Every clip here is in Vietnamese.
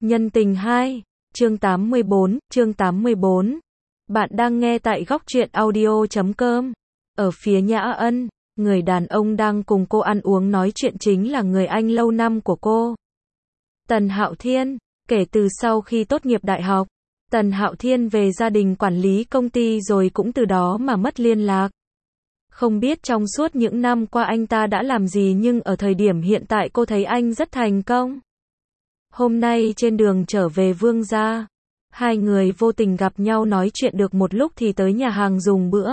Nhân tình 2, chương 84. Bạn đang nghe tại góc truyện audio.com. Ở phía Nhã Ân, người đàn ông đang cùng cô ăn uống nói chuyện chính là người anh lâu năm của cô. Tần Hạo Thiên. Kể từ sau khi tốt nghiệp đại học, Tần Hạo Thiên về gia đình quản lý công ty rồi cũng từ đó mà mất liên lạc. Không biết trong suốt những năm qua anh ta đã làm gì, nhưng ở thời điểm hiện tại cô thấy anh rất thành công. Hôm nay trên đường trở về Vương gia, hai người vô tình gặp nhau, nói chuyện được một lúc thì tới nhà hàng dùng bữa.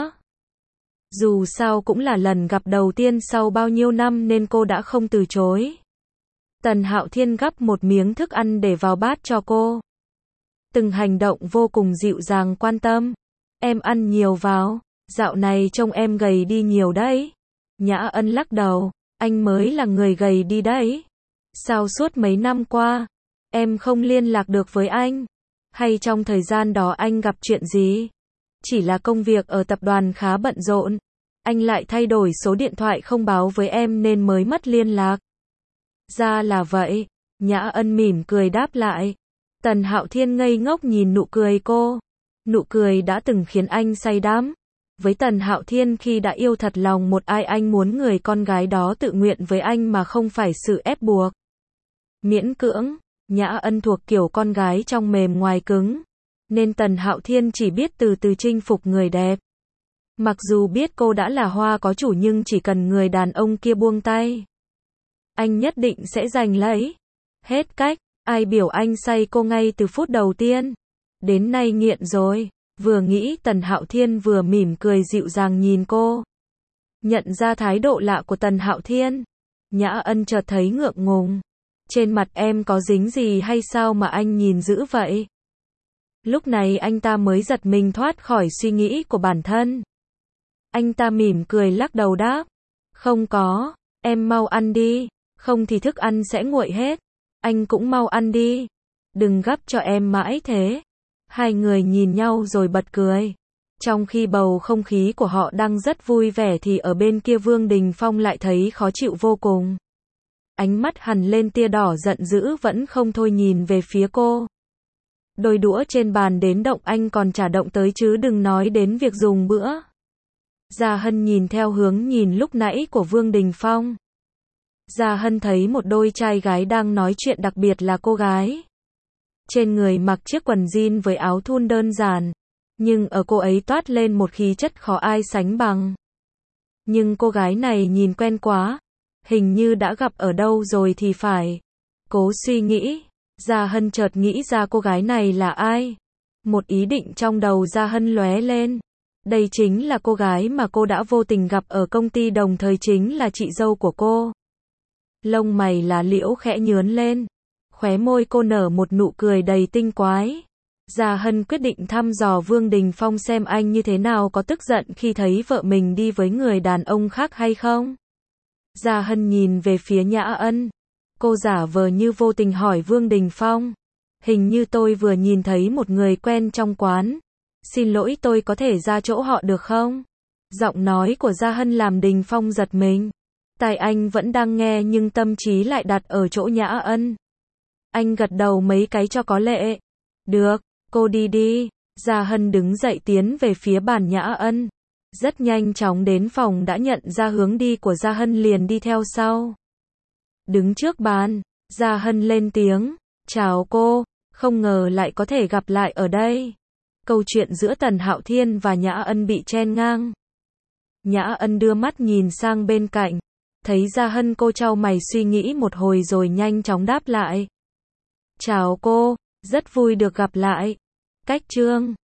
Dù sao cũng là lần gặp đầu tiên sau bao nhiêu năm nên cô đã không từ chối. Tần Hạo Thiên gắp một miếng thức ăn để vào bát cho cô. Từng hành động vô cùng dịu dàng quan tâm. Em ăn nhiều vào, dạo này trông em gầy đi nhiều đấy. Nhã Ân lắc đầu, anh mới là người gầy đi đấy. Sao suốt mấy năm qua, em không liên lạc được với anh? Hay trong thời gian đó anh gặp chuyện gì? Chỉ là công việc ở tập đoàn khá bận rộn. Anh lại thay đổi số điện thoại không báo với em nên mới mất liên lạc. Ra là vậy. Nhã Ân mỉm cười đáp lại. Tần Hạo Thiên ngây ngốc nhìn nụ cười cô. Nụ cười đã từng khiến anh say đắm. Với Tần Hạo Thiên, khi đã yêu thật lòng một ai, anh muốn người con gái đó tự nguyện với anh mà không phải sự ép buộc, miễn cưỡng. Nhã Ân thuộc kiểu con gái trong mềm ngoài cứng, nên Tần Hạo Thiên chỉ biết từ từ chinh phục người đẹp. Mặc dù biết cô đã là hoa có chủ, nhưng chỉ cần người đàn ông kia buông tay, anh nhất định sẽ giành lấy. Hết cách, ai biểu anh say cô ngay từ phút đầu tiên. Đến nay nghiện rồi. Vừa nghĩ, Tần Hạo Thiên vừa mỉm cười dịu dàng nhìn cô. Nhận ra thái độ lạ của Tần Hạo Thiên, Nhã Ân chợt thấy ngượng ngùng. Trên mặt em có dính gì hay sao mà anh nhìn dữ vậy? Lúc này anh ta mới giật mình thoát khỏi suy nghĩ của bản thân. Anh ta mỉm cười lắc đầu đáp. Không có, em mau ăn đi, không thì thức ăn sẽ nguội hết. Anh cũng mau ăn đi, đừng gắp cho em mãi thế. Hai người nhìn nhau rồi bật cười. Trong khi bầu không khí của họ đang rất vui vẻ thì ở bên kia Vương Đình Phong lại thấy khó chịu vô cùng. Ánh mắt hằn lên tia đỏ, giận dữ vẫn không thôi nhìn về phía cô. Đôi đũa trên bàn đến động anh còn chả động tới, chứ đừng nói đến việc dùng bữa. Gia Hân nhìn theo hướng nhìn lúc nãy của Vương Đình Phong. Gia Hân thấy một đôi trai gái đang nói chuyện, đặc biệt là cô gái. Trên người mặc chiếc quần jean với áo thun đơn giản, nhưng ở cô ấy toát lên một khí chất khó ai sánh bằng. Nhưng cô gái này nhìn quen quá, hình như đã gặp ở đâu rồi thì phải. Cố suy nghĩ, Gia Hân chợt nghĩ ra cô gái này là ai. Một ý định trong đầu Gia Hân lóe lên. Đây chính là cô gái mà cô đã vô tình gặp ở công ty, đồng thời chính là chị dâu của cô. Lông mày lá liễu khẽ nhướn lên, khóe môi cô nở một nụ cười đầy tinh quái. Gia Hân quyết định thăm dò Vương Đình Phong xem anh như thế nào, có tức giận khi thấy vợ mình đi với người đàn ông khác hay không. Gia Hân nhìn về phía Nhã Ân. Cô giả vờ như vô tình hỏi Vương Đình Phong. Hình như tôi vừa nhìn thấy một người quen trong quán. Xin lỗi, tôi có thể ra chỗ họ được không? Giọng nói của Gia Hân làm Đình Phong giật mình. Tai anh vẫn đang nghe nhưng tâm trí lại đặt ở chỗ Nhã Ân. Anh gật đầu mấy cái cho có lệ. Được, cô đi đi. Gia Hân đứng dậy tiến về phía bàn Nhã Ân. Rất nhanh chóng đến phòng, đã nhận ra hướng đi của Gia Hân liền đi theo sau. Đứng trước bàn, Gia Hân lên tiếng. Chào cô, không ngờ lại có thể gặp lại ở đây. Câu chuyện giữa Tần Hạo Thiên và Nhã Ân bị chen ngang. Nhã Ân đưa mắt nhìn sang bên cạnh. Thấy Gia Hân, cô chau mày suy nghĩ một hồi rồi nhanh chóng đáp lại. Chào cô, rất vui được gặp lại. Cách chương